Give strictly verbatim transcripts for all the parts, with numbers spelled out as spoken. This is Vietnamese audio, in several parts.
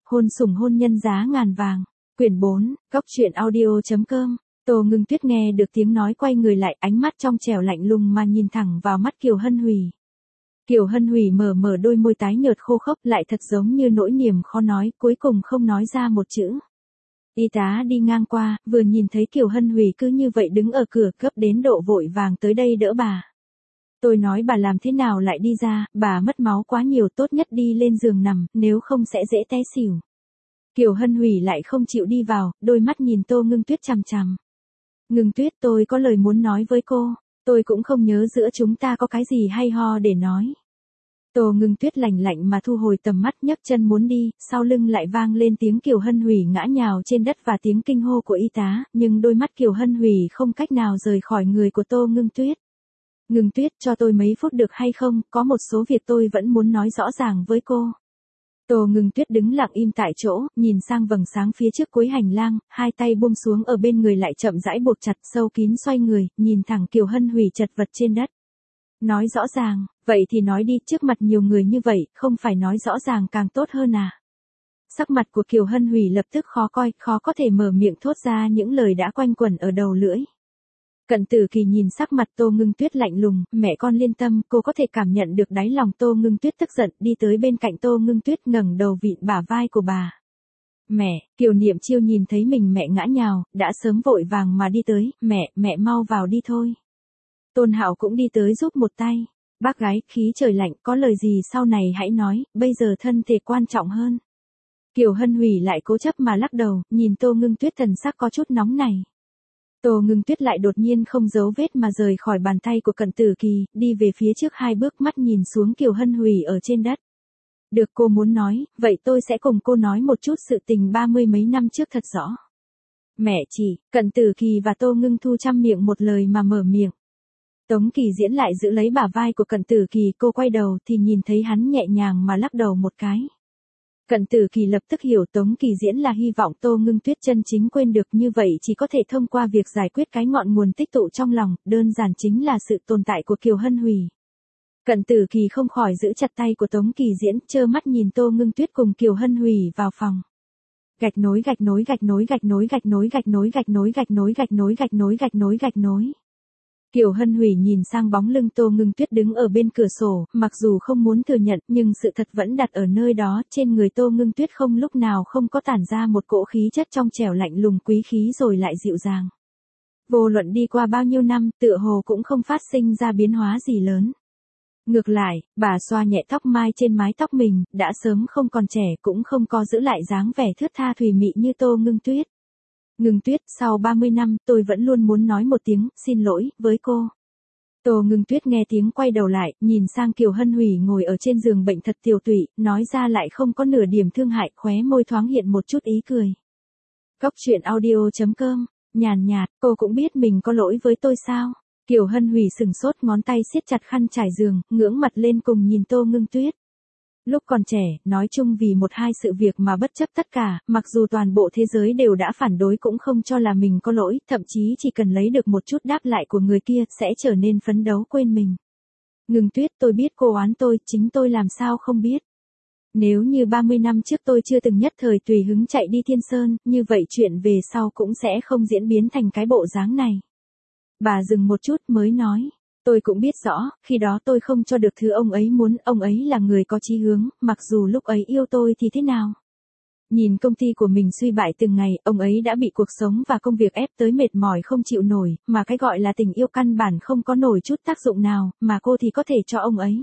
Hôn sủng hôn nhân giá ngàn vàng. Quyển bốn, góc truyện audio chấm com. Tô Ngưng Tuyết nghe được tiếng nói quay người lại, ánh mắt trong trẻo lạnh lùng mà nhìn thẳng vào mắt Kiều Hân Hủy. Kiều Hân Hủy mở mở đôi môi tái nhợt khô khốc, lại thật giống như nỗi niềm khó nói, cuối cùng không nói ra một chữ. Y tá đi ngang qua, vừa nhìn thấy Kiều Hân Hủy cứ như vậy đứng ở cửa, cấp đến độ vội vàng tới đây đỡ bà. Tôi nói bà làm thế nào lại đi ra, bà mất máu quá nhiều, tốt nhất đi lên giường nằm, nếu không sẽ dễ té xỉu. Kiều Hân Hủy lại không chịu đi vào, đôi mắt nhìn Tô Ngưng Tuyết chằm chằm. Ngưng Tuyết, tôi có lời muốn nói với cô, tôi cũng không nhớ giữa chúng ta có cái gì hay ho để nói. Tô Ngưng Tuyết lạnh lạnh mà thu hồi tầm mắt, nhấc chân muốn đi, sau lưng lại vang lên tiếng Kiều Hân Hủy ngã nhào trên đất và tiếng kinh hô của y tá, nhưng đôi mắt Kiều Hân Hủy không cách nào rời khỏi người của Tô Ngưng Tuyết. Ngưng Tuyết, cho tôi mấy phút được hay không, có một số việc tôi vẫn muốn nói rõ ràng với cô. Tô Ngưng Tuyết đứng lặng im tại chỗ, nhìn sang vầng sáng phía trước cuối hành lang, hai tay buông xuống ở bên người lại chậm rãi buộc chặt, sâu kín xoay người, nhìn thẳng Kiều Hân Hủy chật vật trên đất. Nói rõ ràng, vậy thì nói đi, trước mặt nhiều người như vậy, không phải nói rõ ràng càng tốt hơn à? Sắc mặt của Kiều Hân Hủy lập tức khó coi, khó có thể mở miệng thốt ra những lời đã quanh quẩn ở đầu lưỡi. Cận Tử Kỳ nhìn sắc mặt Tô Ngưng Tuyết lạnh lùng, mẹ con liên tâm, cô có thể cảm nhận được đáy lòng Tô Ngưng Tuyết tức giận, đi tới bên cạnh Tô Ngưng Tuyết ngẩng đầu vịn bả vai của bà. Mẹ, Kiều Niệm Chiêu nhìn thấy mình mẹ ngã nhào, đã sớm vội vàng mà đi tới, mẹ, mẹ mau vào đi thôi. Tôn Hạo cũng đi tới giúp một tay. Bác gái, khí trời lạnh, có lời gì sau này hãy nói, bây giờ thân thể quan trọng hơn. Kiều Hân Hủy lại cố chấp mà lắc đầu, nhìn Tô Ngưng Tuyết thần sắc có chút nóng này. Tô Ngưng Tuyết lại đột nhiên không giấu vết mà rời khỏi bàn tay của Cận Tử Kỳ, đi về phía trước hai bước, mắt nhìn xuống Kiều Hân Hủy ở trên đất. Được, cô muốn nói, vậy tôi sẽ cùng cô nói một chút sự tình ba mươi mấy năm trước thật rõ. Mẹ chỉ, Cận Tử Kỳ và Tô Ngưng Thu chăm miệng một lời mà mở miệng. Tống Kỳ Diễn lại giữ lấy bả vai của Cận Tử Kỳ, cô quay đầu thì nhìn thấy hắn nhẹ nhàng mà lắc đầu một cái. Cận Tử Kỳ lập tức hiểu Tống Kỳ Diễn là hy vọng Tô Ngưng Tuyết chân chính quên được, như vậy chỉ có thể thông qua việc giải quyết cái ngọn nguồn tích tụ trong lòng, đơn giản chính là sự tồn tại của Kiều Hân Hủy. Cận Tử Kỳ không khỏi giữ chặt tay của Tống Kỳ Diễn, trơ mắt nhìn Tô Ngưng Tuyết cùng Kiều Hân Hủy vào phòng. Gạch nối gạch nối gạch nối gạch nối gạch nối gạch nối gạch nối gạch nối gạch nối gạch nối gạch nối gạch nối. Kiều Hân Hủy nhìn sang bóng lưng Tô Ngưng Tuyết đứng ở bên cửa sổ, mặc dù không muốn thừa nhận, nhưng sự thật vẫn đặt ở nơi đó, trên người Tô Ngưng Tuyết không lúc nào không có tản ra một cỗ khí chất trong trẻo lạnh lùng quý khí rồi lại dịu dàng. Vô luận đi qua bao nhiêu năm, tựa hồ cũng không phát sinh ra biến hóa gì lớn. Ngược lại, bà xoa nhẹ tóc mai trên mái tóc mình, đã sớm không còn trẻ, cũng không có giữ lại dáng vẻ thướt tha thùy mị như Tô Ngưng Tuyết. Ngưng Tuyết, sau ba mươi năm, tôi vẫn luôn muốn nói một tiếng, xin lỗi, với cô. Tô Ngưng Tuyết nghe tiếng quay đầu lại, nhìn sang Kiều Hân Hủy ngồi ở trên giường bệnh thật tiều tụy, nói ra lại không có nửa điểm thương hại, khóe môi thoáng hiện một chút ý cười. Góc truyện audio chấm com, nhàn nhạt, cô cũng biết mình có lỗi với tôi sao? Kiều Hân Hủy sừng sốt, ngón tay siết chặt khăn trải giường, ngưỡng mặt lên cùng nhìn Tô Ngưng Tuyết. Lúc còn trẻ, nói chung vì một hai sự việc mà bất chấp tất cả, mặc dù toàn bộ thế giới đều đã phản đối cũng không cho là mình có lỗi, thậm chí chỉ cần lấy được một chút đáp lại của người kia, sẽ trở nên phấn đấu quên mình. Ngưng Tuyết, tôi biết cô oán tôi, chính tôi làm sao không biết. Nếu như ba mươi năm trước tôi chưa từng nhất thời tùy hứng chạy đi Thiên Sơn, như vậy chuyện về sau cũng sẽ không diễn biến thành cái bộ dáng này. Bà dừng một chút mới nói. Tôi cũng biết rõ, khi đó tôi không cho được thứ ông ấy muốn, ông ấy là người có chí hướng, mặc dù lúc ấy yêu tôi thì thế nào. Nhìn công ty của mình suy bại từng ngày, ông ấy đã bị cuộc sống và công việc ép tới mệt mỏi không chịu nổi, mà cái gọi là tình yêu căn bản không có nổi chút tác dụng nào, mà cô thì có thể cho ông ấy.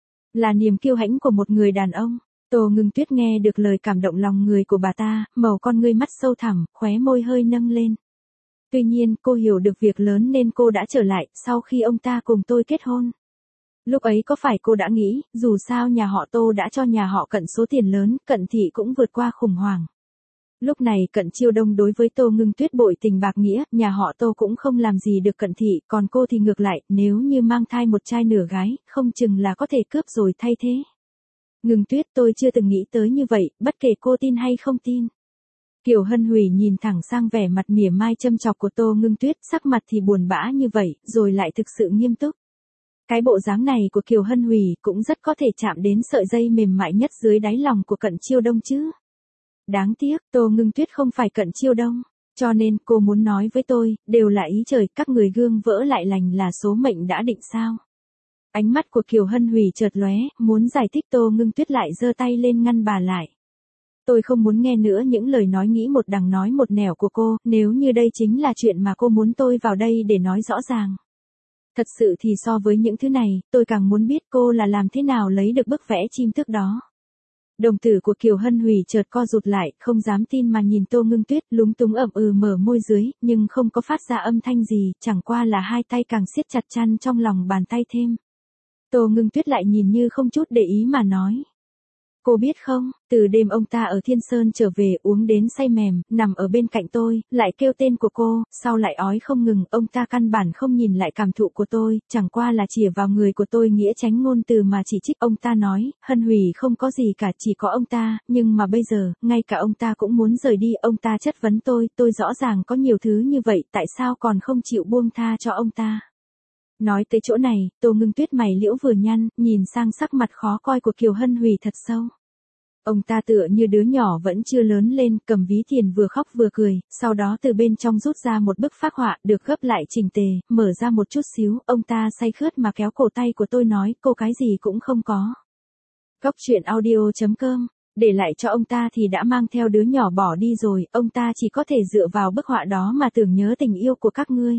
Là niềm kiêu hãnh của một người đàn ông. Tô Ngưng Tuyết nghe được lời cảm động lòng người của bà ta, màu con ngươi mắt sâu thẳm, khóe môi hơi nâng lên. Tuy nhiên, cô hiểu được việc lớn nên cô đã trở lại, sau khi ông ta cùng tôi kết hôn. Lúc ấy có phải cô đã nghĩ, dù sao nhà họ Tô đã cho nhà họ Cận số tiền lớn, Cận thị cũng vượt qua khủng hoảng. Lúc này Cận Chiêu Đông đối với Tô Ngưng Tuyết bội tình bạc nghĩa, nhà họ Tô cũng không làm gì được Cận thị, còn cô thì ngược lại, nếu như mang thai một trai nửa gái, không chừng là có thể cướp rồi thay thế. Ngưng Tuyết, tôi chưa từng nghĩ tới như vậy, bất kể cô tin hay không tin. Kiều Hân Hủy nhìn thẳng sang vẻ mặt mỉa mai châm chọc của Tô Ngưng Tuyết, sắc mặt thì buồn bã như vậy, rồi lại thực sự nghiêm túc. Cái bộ dáng này của Kiều Hân Hủy cũng rất có thể chạm đến sợi dây mềm mại nhất dưới đáy lòng của Cận Chiêu Đông chứ. Đáng tiếc, Tô Ngưng Tuyết không phải Cận Chiêu Đông. Cho nên, cô muốn nói với tôi, đều là ý trời, các người gương vỡ lại lành là số mệnh đã định sao. Ánh mắt của Kiều Hân Hủy chợt lóe, muốn giải thích Tô Ngưng Tuyết lại giơ tay lên ngăn bà lại. Tôi không muốn nghe nữa những lời nói nghĩ một đằng nói một nẻo của cô, nếu như đây chính là chuyện mà cô muốn tôi vào đây để nói rõ ràng. Thật sự thì so với những thứ này, tôi càng muốn biết cô là làm thế nào lấy được bức vẽ chim tước đó. Đồng tử của Kiều Hân Hủy chợt co rụt lại, không dám tin mà nhìn Tô Ngưng Tuyết, lúng túng ậm ừ mở môi dưới, nhưng không có phát ra âm thanh gì, chẳng qua là hai tay càng siết chặt chăn trong lòng bàn tay thêm. Tô Ngưng Tuyết lại nhìn như không chút để ý mà nói. Cô biết không, từ đêm ông ta ở Thiên Sơn trở về uống đến say mềm, nằm ở bên cạnh tôi, lại kêu tên của cô, sau lại ói không ngừng, ông ta căn bản không nhìn lại cảm thụ của tôi, chẳng qua là chìa vào người của tôi nghĩa tránh ngôn từ mà chỉ trích. Ông ta nói, Hân Hủy không có gì cả, chỉ có ông ta, nhưng mà bây giờ, ngay cả ông ta cũng muốn rời đi. Ông ta chất vấn tôi, tôi rõ ràng có nhiều thứ như vậy, tại sao còn không chịu buông tha cho ông ta. Nói tới chỗ này, Tô Ngưng Tuyết mày liễu vừa nhăn, nhìn sang sắc mặt khó coi của Kiều Hân Hủy thật sâu. Ông ta tựa như đứa nhỏ vẫn chưa lớn lên, cầm ví tiền vừa khóc vừa cười, sau đó từ bên trong rút ra một bức phác họa được gấp lại chỉnh tề, mở ra một chút xíu, ông ta say khướt mà kéo cổ tay của tôi nói, cô cái gì cũng không có. Góc truyện audio chấm com, để lại cho ông ta thì đã mang theo đứa nhỏ bỏ đi rồi, ông ta chỉ có thể dựa vào bức họa đó mà tưởng nhớ tình yêu của các ngươi.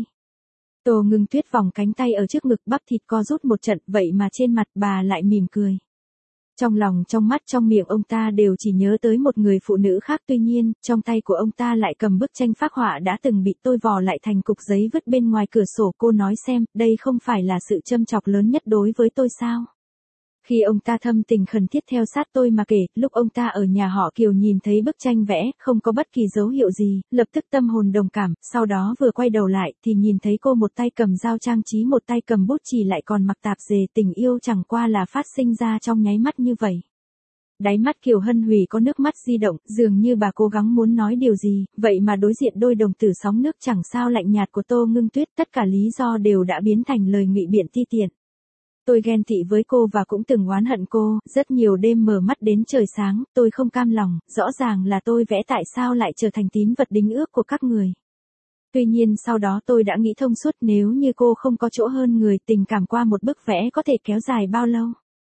Tô Ngưng Tuyết vòng cánh tay ở trước ngực, bắp thịt co rút một trận, vậy mà trên mặt bà lại mỉm cười. Trong lòng trong mắt trong miệng ông ta đều chỉ nhớ tới một người phụ nữ khác, tuy nhiên, trong tay của ông ta lại cầm bức tranh phác họa đã từng bị tôi vò lại thành cục giấy vứt bên ngoài cửa sổ. Cô nói xem, đây không phải là sự châm chọc lớn nhất đối với tôi sao? Khi ông ta thâm tình khẩn thiết theo sát tôi mà kể, lúc ông ta ở nhà họ Kiều nhìn thấy bức tranh vẽ, không có bất kỳ dấu hiệu gì, lập tức tâm hồn đồng cảm, sau đó vừa quay đầu lại thì nhìn thấy cô một tay cầm dao trang trí một tay cầm bút chì lại còn mặc tạp dề, tình yêu chẳng qua là phát sinh ra trong nháy mắt như vậy. Đáy mắt Kiều Hân Hủy có nước mắt di động, dường như bà cố gắng muốn nói điều gì, vậy mà đối diện đôi đồng tử sóng nước chẳng sao lạnh nhạt của Tô Ngưng Tuyết, tất cả lý do đều đã biến thành lời ngụy biện ti tiện. Tôi ghen tị với cô và cũng từng oán hận cô, rất nhiều đêm mở mắt đến trời sáng, tôi không cam lòng, rõ ràng là tôi vẽ tại sao lại trở thành tín vật đính ước của các người. Tuy nhiên sau đó tôi đã nghĩ thông suốt, nếu như cô không có chỗ hơn người, tình cảm qua một bức vẽ có thể kéo dài bao lâu.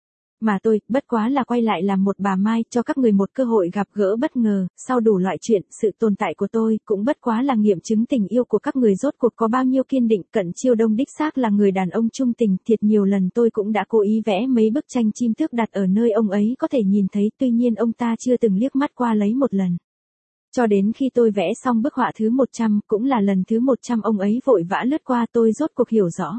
Mà tôi, bất quá là quay lại làm một bà Mai, cho các người một cơ hội gặp gỡ bất ngờ, sau đủ loại chuyện, sự tồn tại của tôi, cũng bất quá là nghiệm chứng tình yêu của các người rốt cuộc có bao nhiêu kiên định. Cận Chiêu Đông đích xác là người đàn ông trung tình, thiệt nhiều lần tôi cũng đã cố ý vẽ mấy bức tranh chim tước đặt ở nơi ông ấy có thể nhìn thấy, tuy nhiên ông ta chưa từng liếc mắt qua lấy một lần. Cho đến khi tôi vẽ xong bức họa thứ một trăm, cũng là lần thứ một trăm ông ấy vội vã lướt qua, tôi rốt cuộc hiểu rõ.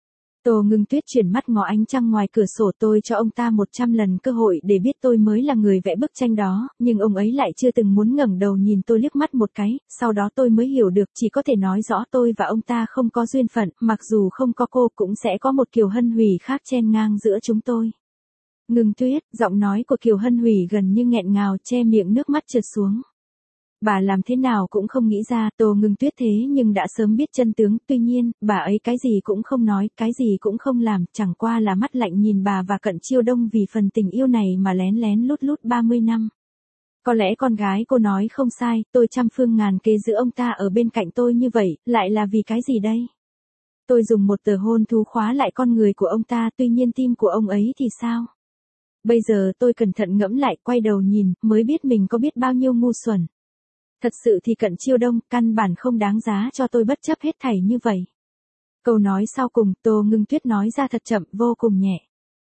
Tô Ngưng Tuyết chuyển mắt ngó ánh trăng ngoài cửa sổ, tôi cho ông ta một trăm lần cơ hội để biết tôi mới là người vẽ bức tranh đó, nhưng ông ấy lại chưa từng muốn ngẩng đầu nhìn tôi liếc mắt một cái, sau đó tôi mới hiểu được, chỉ có thể nói rõ tôi và ông ta không có duyên phận, mặc dù không có cô cũng sẽ có một Kiều Hân Hủy khác chen ngang giữa chúng tôi. Ngưng Tuyết, giọng nói của Kiều Hân Hủy gần như nghẹn ngào, che miệng nước mắt trượt xuống. Bà làm thế nào cũng không nghĩ ra, Tô Ngưng Tuyết thế nhưng đã sớm biết chân tướng, tuy nhiên, bà ấy cái gì cũng không nói, cái gì cũng không làm, chẳng qua là mắt lạnh nhìn bà và Cận Chiêu Đông vì phần tình yêu này mà lén lén lút lút ba mươi năm. Có lẽ con gái cô nói không sai, tôi trăm phương ngàn kế giữ ông ta ở bên cạnh tôi như vậy, lại là vì cái gì đây? Tôi dùng một tờ hôn thú khóa lại con người của ông ta, tuy nhiên tim của ông ấy thì sao? Bây giờ tôi cẩn thận ngẫm lại, quay đầu nhìn, mới biết mình có biết bao nhiêu ngu xuẩn. Thật sự thì Cận Chiêu Đông, căn bản không đáng giá cho tôi bất chấp hết thảy như vậy. Câu nói sau cùng, Tô Ngưng Tuyết nói ra thật chậm, vô cùng nhẹ.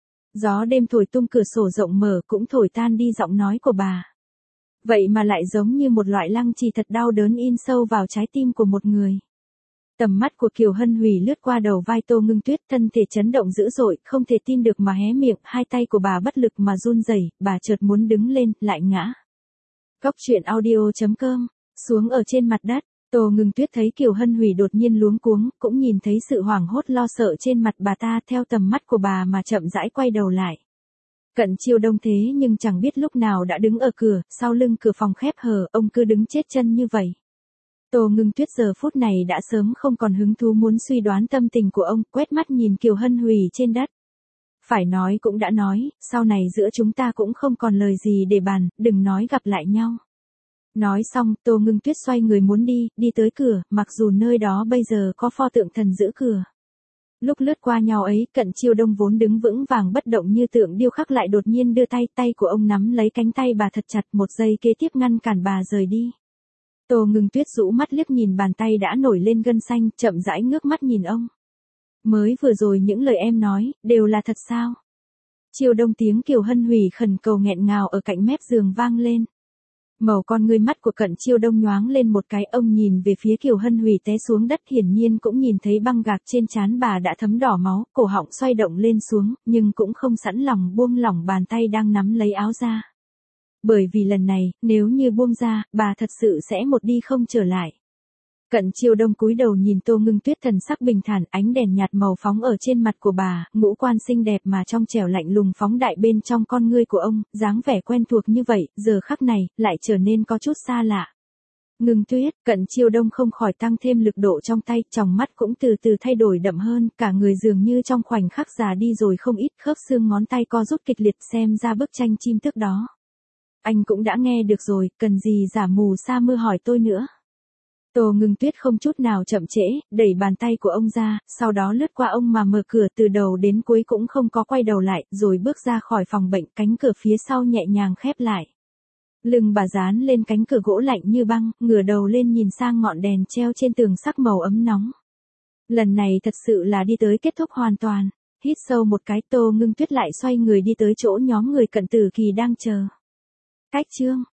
Gió đêm thổi tung cửa sổ rộng mở cũng thổi tan đi giọng nói của bà. Vậy mà lại giống như một loại lăng trì thật đau đớn in sâu vào trái tim của một người. Tầm mắt của Kiều Hân Hủy lướt qua đầu vai Tô Ngưng Tuyết, thân thể chấn động dữ dội, không thể tin được mà hé miệng, hai tay của bà bất lực mà run rẩy, bà chợt muốn đứng lên, lại ngã. Góc truyện audio chấm com, xuống ở trên mặt đất, Tô Ngưng Tuyết thấy Kiều Hân Hủy đột nhiên luống cuống, cũng nhìn thấy sự hoảng hốt lo sợ trên mặt bà ta, theo tầm mắt của bà mà chậm rãi quay đầu lại. Cận Chiêu Đông thế nhưng chẳng biết lúc nào đã đứng ở cửa, sau lưng cửa phòng khép hờ, ông cứ đứng chết chân như vậy. Tô Ngưng Tuyết giờ phút này đã sớm không còn hứng thú muốn suy đoán tâm tình của ông, quét mắt nhìn Kiều Hân Hủy trên đất. Phải nói cũng đã nói, sau này giữa chúng ta cũng không còn lời gì để bàn, đừng nói gặp lại nhau. Nói xong, Tô Ngưng Tuyết xoay người muốn đi, đi tới cửa, mặc dù nơi đó bây giờ có pho tượng thần giữ cửa. Lúc lướt qua nhau ấy, Cận Chiêu Đông vốn đứng vững vàng bất động như tượng điêu khắc lại đột nhiên đưa tay, tay của ông nắm lấy cánh tay bà thật chặt, một giây kế tiếp ngăn cản bà rời đi. Tô Ngưng Tuyết rũ mắt liếc nhìn bàn tay đã nổi lên gân xanh, chậm rãi ngước mắt nhìn ông. Mới vừa rồi những lời em nói, đều là thật sao? Chiêu Đông, tiếng Kiều Hân Hủy khẩn cầu nghẹn ngào ở cạnh mép giường vang lên. Màu con ngươi mắt của Cận Chiêu Đông nhoáng lên một cái, ông nhìn về phía Kiều Hân Hủy té xuống đất, hiển nhiên cũng nhìn thấy băng gạc trên trán bà đã thấm đỏ máu, cổ họng xoay động lên xuống, nhưng cũng không sẵn lòng buông lỏng bàn tay đang nắm lấy áo ra. Bởi vì lần này, nếu như buông ra, bà thật sự sẽ một đi không trở lại. Cận Chiêu Đông cúi đầu nhìn Tô Ngưng Tuyết, thần sắc bình thản, ánh đèn nhạt màu phóng ở trên mặt của bà, ngũ quan xinh đẹp mà trong trẻo lạnh lùng phóng đại bên trong con ngươi của ông, dáng vẻ quen thuộc như vậy, giờ khắc này, lại trở nên có chút xa lạ. Ngưng Tuyết, Cận Chiêu Đông không khỏi tăng thêm lực độ trong tay, tròng mắt cũng từ từ thay đổi đậm hơn, cả người dường như trong khoảnh khắc già đi rồi không ít, khớp xương ngón tay co rút kịch liệt, xem ra bức tranh chim tước đó. Anh cũng đã nghe được rồi, cần gì giả mù sa mưa hỏi tôi nữa. Tô Ngưng Tuyết không chút nào chậm trễ, đẩy bàn tay của ông ra, sau đó lướt qua ông mà mở cửa, từ đầu đến cuối cũng không có quay đầu lại, rồi bước ra khỏi phòng bệnh, cánh cửa phía sau nhẹ nhàng khép lại. Lưng bà dán lên cánh cửa gỗ lạnh như băng, ngửa đầu lên nhìn sang ngọn đèn treo trên tường sắc màu ấm nóng. Lần này thật sự là đi tới kết thúc hoàn toàn. Hít sâu một cái, Tô Ngưng Tuyết lại xoay người đi tới chỗ nhóm người Cận Tử Kỳ đang chờ. Cách chương